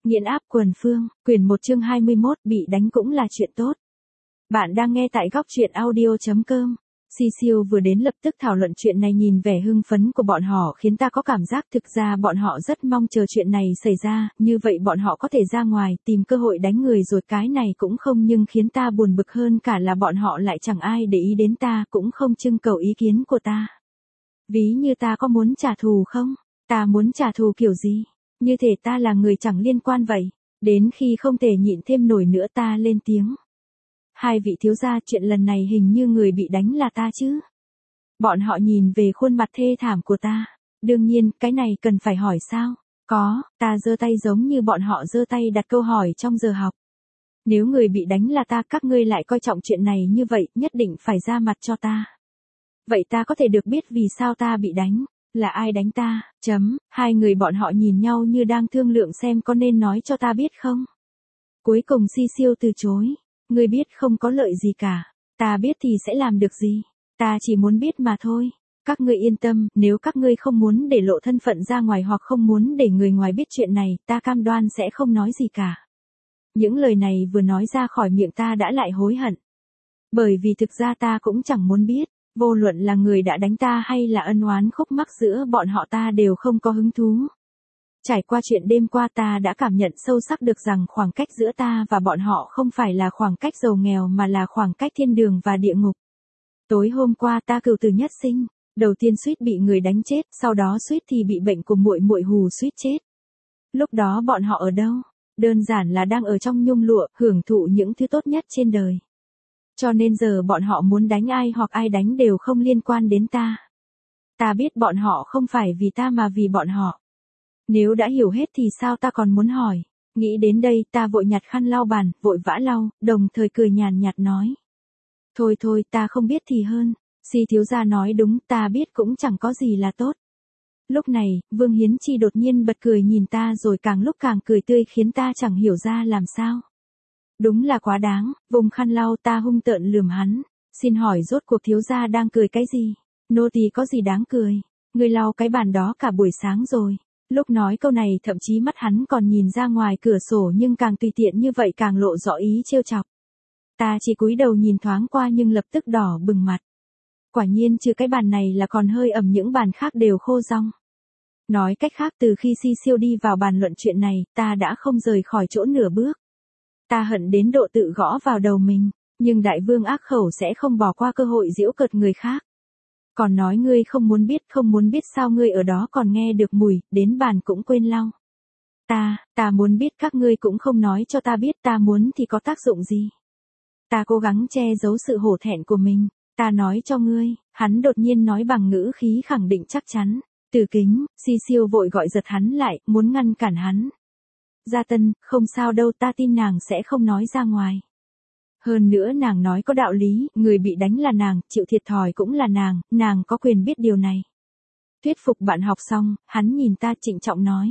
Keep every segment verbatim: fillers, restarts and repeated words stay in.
Nghiện áp quần phương, quyển một chương hai mươi mốt, bị đánh cũng là chuyện tốt. Bạn đang nghe tại góc truyện audio chấm com. Cecil vừa đến lập tức thảo luận chuyện này, nhìn vẻ hưng phấn của bọn họ khiến ta có cảm giác thực ra bọn họ rất mong chờ chuyện này xảy ra, như vậy bọn họ có thể ra ngoài tìm cơ hội đánh người rồi, cái này cũng không, nhưng khiến ta buồn bực hơn cả là bọn họ lại chẳng ai để ý đến ta, cũng không trưng cầu ý kiến của ta. Ví như ta có muốn trả thù không? Ta muốn trả thù kiểu gì? Như thể ta là người chẳng liên quan vậy. Đến khi không thể nhịn thêm nổi nữa ta lên tiếng. Hai vị thiếu gia, chuyện lần này hình như người bị đánh là ta chứ? Bọn họ nhìn về khuôn mặt thê thảm của ta. Đương nhiên, cái này cần phải hỏi sao? Có, ta giơ tay giống như bọn họ giơ tay đặt câu hỏi trong giờ học. Nếu người bị đánh là ta, các ngươi lại coi trọng chuyện này như vậy, nhất định phải ra mặt cho ta. Vậy ta có thể được biết vì sao ta bị đánh? Là ai đánh ta? Chấm, hai người bọn họ nhìn nhau như đang thương lượng xem có nên nói cho ta biết không? Cuối cùng Cecil từ chối. Ngươi biết không có lợi gì cả. Ta biết thì sẽ làm được gì? Ta chỉ muốn biết mà thôi. Các ngươi yên tâm, nếu các ngươi không muốn để lộ thân phận ra ngoài hoặc không muốn để người ngoài biết chuyện này, ta cam đoan sẽ không nói gì cả. Những lời này vừa nói ra khỏi miệng ta đã lại hối hận. Bởi vì thực ra ta cũng chẳng muốn biết. Vô luận là người đã đánh ta hay là ân oán khúc mắc giữa bọn họ, ta đều không có hứng thú. Trải qua chuyện đêm qua, ta đã cảm nhận sâu sắc được rằng khoảng cách giữa ta và bọn họ không phải là khoảng cách giàu nghèo mà là khoảng cách thiên đường và địa ngục. Tối hôm qua ta cừu tử nhất sinh, đầu tiên suýt bị người đánh chết, sau đó suýt thì bị bệnh của muội muội hù suýt chết. Lúc đó bọn họ ở đâu? Đơn giản là đang ở trong nhung lụa, hưởng thụ những thứ tốt nhất trên đời. Cho nên giờ bọn họ muốn đánh ai hoặc ai đánh đều không liên quan đến ta. Ta biết bọn họ không phải vì ta mà vì bọn họ. Nếu đã hiểu hết thì sao ta còn muốn hỏi. Nghĩ đến đây ta vội nhặt khăn lau bàn, vội vã lau, đồng thời cười nhàn nhạt nói. Thôi thôi, ta không biết thì hơn. Si thiếu gia nói đúng, ta biết cũng chẳng có gì là tốt. Lúc này, Vương Hiến Chi đột nhiên bật cười nhìn ta rồi càng lúc càng cười tươi khiến ta chẳng hiểu ra làm sao. Đúng là quá đáng, vùng khăn lau ta hung tợn lườm hắn. Xin hỏi rốt cuộc thiếu gia đang cười cái gì? Nô tỳ có gì đáng cười? Người lau cái bàn đó cả buổi sáng rồi. Lúc nói câu này thậm chí mắt hắn còn nhìn ra ngoài cửa sổ, nhưng càng tùy tiện như vậy càng lộ rõ ý trêu chọc. Ta chỉ cúi đầu nhìn thoáng qua nhưng lập tức đỏ bừng mặt. Quả nhiên trừ cái bàn này là còn hơi ẩm, những bàn khác đều khô rong. Nói cách khác, từ khi Cecil đi vào bàn luận chuyện này, ta đã không rời khỏi chỗ nửa bước. Ta hận đến độ tự gõ vào đầu mình, nhưng đại vương ác khẩu sẽ không bỏ qua cơ hội giễu cợt người khác. Còn nói ngươi không muốn biết, không muốn biết sao ngươi ở đó còn nghe được mùi, đến bàn cũng quên lau. Ta, ta muốn biết, các ngươi cũng không nói cho ta biết, ta muốn thì có tác dụng gì? Ta cố gắng che giấu sự hổ thẹn của mình, ta nói cho ngươi, hắn đột nhiên nói bằng ngữ khí khẳng định chắc chắn. Từ Kính, Cecil vội gọi giật hắn lại, muốn ngăn cản hắn. Gia Tân, không sao đâu, ta tin nàng sẽ không nói ra ngoài. Hơn nữa nàng nói có đạo lý, người bị đánh là nàng, chịu thiệt thòi cũng là nàng, nàng có quyền biết điều này. Thuyết phục bạn học xong, hắn nhìn ta trịnh trọng nói.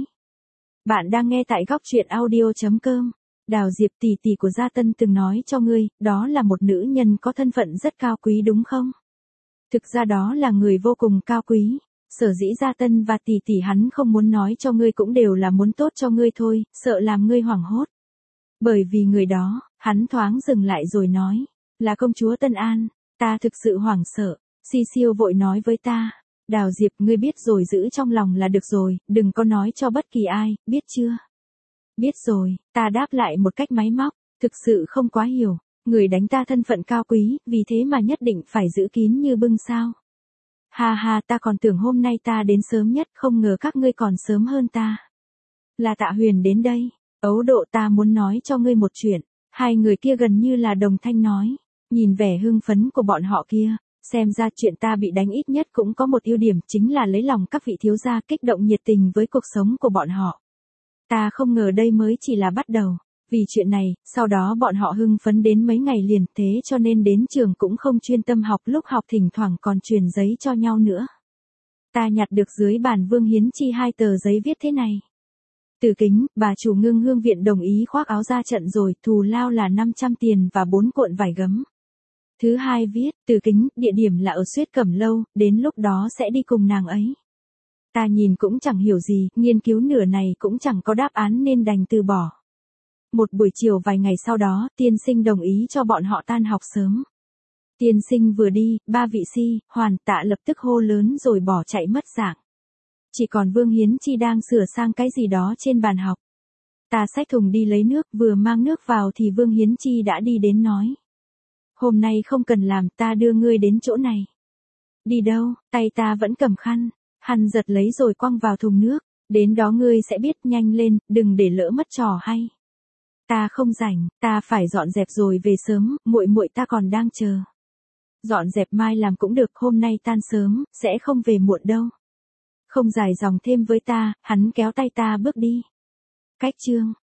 Bạn đang nghe tại góc truyện audio chấm com. Đào Diệp tỷ tỷ của Gia Tân từng nói cho ngươi, đó là một nữ nhân có thân phận rất cao quý đúng không? Thực ra đó là người vô cùng cao quý. Sở dĩ Gia Tân và tỷ tỷ hắn không muốn nói cho ngươi cũng đều là muốn tốt cho ngươi thôi, sợ làm ngươi hoảng hốt. Bởi vì người đó, hắn thoáng dừng lại rồi nói, là công chúa Tân An. Ta thực sự hoảng sợ. Cecil vội nói với ta, Đào Diệp, ngươi biết rồi, giữ trong lòng là được rồi, đừng có nói cho bất kỳ ai, biết chưa? Biết rồi, ta đáp lại một cách máy móc, thực sự không quá hiểu. Người đánh ta thân phận cao quý, vì thế mà nhất định phải giữ kín như bưng sao? Ha ha, ta còn tưởng hôm nay ta đến sớm nhất, không ngờ các ngươi còn sớm hơn ta. Là Tạ Huyền đến đây. Ấu Độ, ta muốn nói cho ngươi một chuyện. Hai người kia gần như là đồng thanh nói. Nhìn vẻ hưng phấn của bọn họ kia, xem ra chuyện ta bị đánh ít nhất cũng có một ưu điểm, chính là lấy lòng các vị thiếu gia, kích động nhiệt tình với cuộc sống của bọn họ. Ta không ngờ đây mới chỉ là bắt đầu. Vì chuyện này, sau đó bọn họ hưng phấn đến mấy ngày liền, thế cho nên đến trường cũng không chuyên tâm học, lúc học thỉnh thoảng còn truyền giấy cho nhau nữa. Ta nhặt được dưới bàn Vương Hiến Chi hai tờ giấy viết thế này. Từ Kính, bà chủ Ngưng Hương Viện đồng ý khoác áo ra trận rồi, thù lao là năm trăm tiền và bốn cuộn vải gấm. Thứ hai viết, Từ Kính, địa điểm là ở Xuyết Cẩm Lâu, đến lúc đó sẽ đi cùng nàng ấy. Ta nhìn cũng chẳng hiểu gì, nghiên cứu nửa này cũng chẳng có đáp án nên đành từ bỏ. Một buổi chiều vài ngày sau đó, tiên sinh đồng ý cho bọn họ tan học sớm. Tiên sinh vừa đi, ba vị Si, Hoàn, Tạ lập tức hô lớn rồi bỏ chạy mất dạng. Chỉ còn Vương Hiến Chi đang sửa sang cái gì đó trên bàn học. Ta xách thùng đi lấy nước, vừa mang nước vào thì Vương Hiến Chi đã đi đến nói. Hôm nay không cần làm, ta đưa ngươi đến chỗ này. Đi đâu? Tay ta vẫn cầm khăn. Hắn giật lấy rồi quăng vào thùng nước. Đến đó ngươi sẽ biết, nhanh lên, đừng để lỡ mất trò hay. Ta không rảnh, ta phải dọn dẹp rồi về sớm, muội muội ta còn đang chờ. Dọn dẹp mai làm cũng được, hôm nay tan sớm, sẽ không về muộn đâu. Không dài dòng thêm với ta, hắn kéo tay ta bước đi. Cách chương